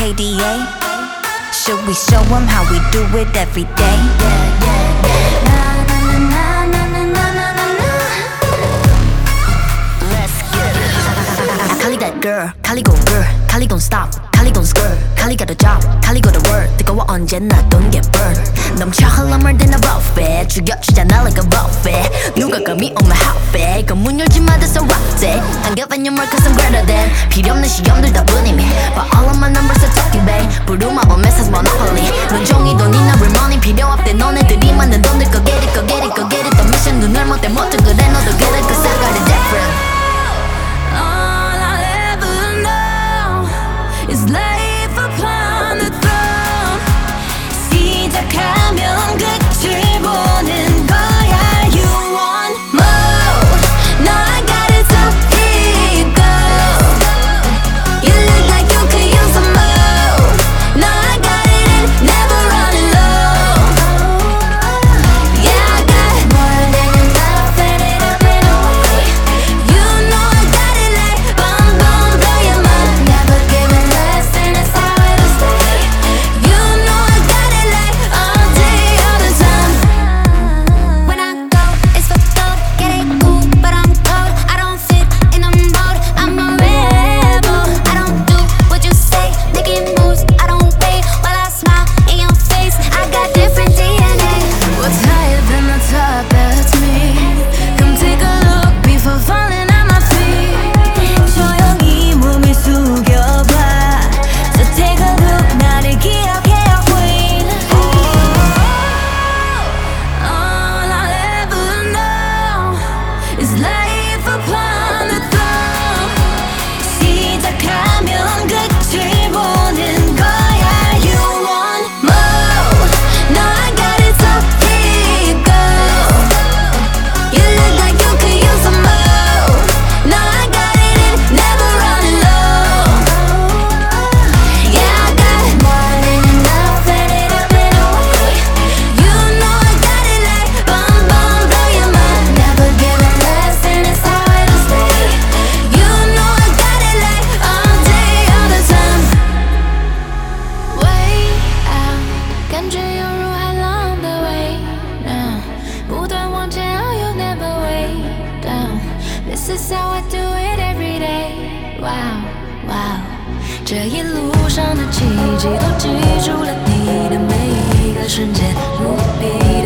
KDA? Should we show them how we do it every day? Let's get it. Kali that girl, Kali go girl, Kali don't stop, Kali don't skirt, Kali got a job, Kali go to work. 뜨거워 언제나 don't get burned. 넘쳐 흘러물 든 a buffet, 죽여주잖아 like a buffet. 누가 감히 on my outfit? 그 문 열지 마, that's a rock day. I'm giving you more cause I'm greater than. 필요 없는 시험들 다 뿐이미. But all of my numbers are talking babe. 부루마법 message monopoly. 온종일 돈이나 real money 필요 없대. 너네들이 만든 돈들 go get it, go get it, go get it. 더 미션 눈을 못대 못해 그래 너도 get it cause I got it different. It's life upon the throne. 시작하면 끝을 보는 거야. You want more? No, I got it, so here you go. You look like you could use some more. No, I got it and never running low. Yeah, I got more than enough and it up and away. You know I got it like boom, boom, blow your mind. Never giving less and that's how it'll stay. You know I got it like all day, all the time. When I go, it's for gold. Get it cool, but I'm cold. I don't fit in a mold. I'm a rebel. I don't do what you say. Making moves, I don't wait while I smile in your face. I got different DNA. What's higher than the top? That's me. Come take a look before falling at my feet. 조용히 몸을 숙여봐. So take a look, 나를 기억해요, queen. All I'll ever know is life upon the throne. 시작하면 끝을 보는 거야. You want more? No, I got it, so here you go. You look like you could use some more. No, I got it and never running low. Yeah, I got more than enough and it up and away. You know I got it like boom, boom, blow your mind. Never giving less and that's how it'll stay. You know I got it like all day, all the time. Way out，感觉犹如海浪的微浪，不断往前，oh you never way down. This is how I do it every day. Wow, wow. 这一路上的奇迹都记住了你的每一个瞬间，无比。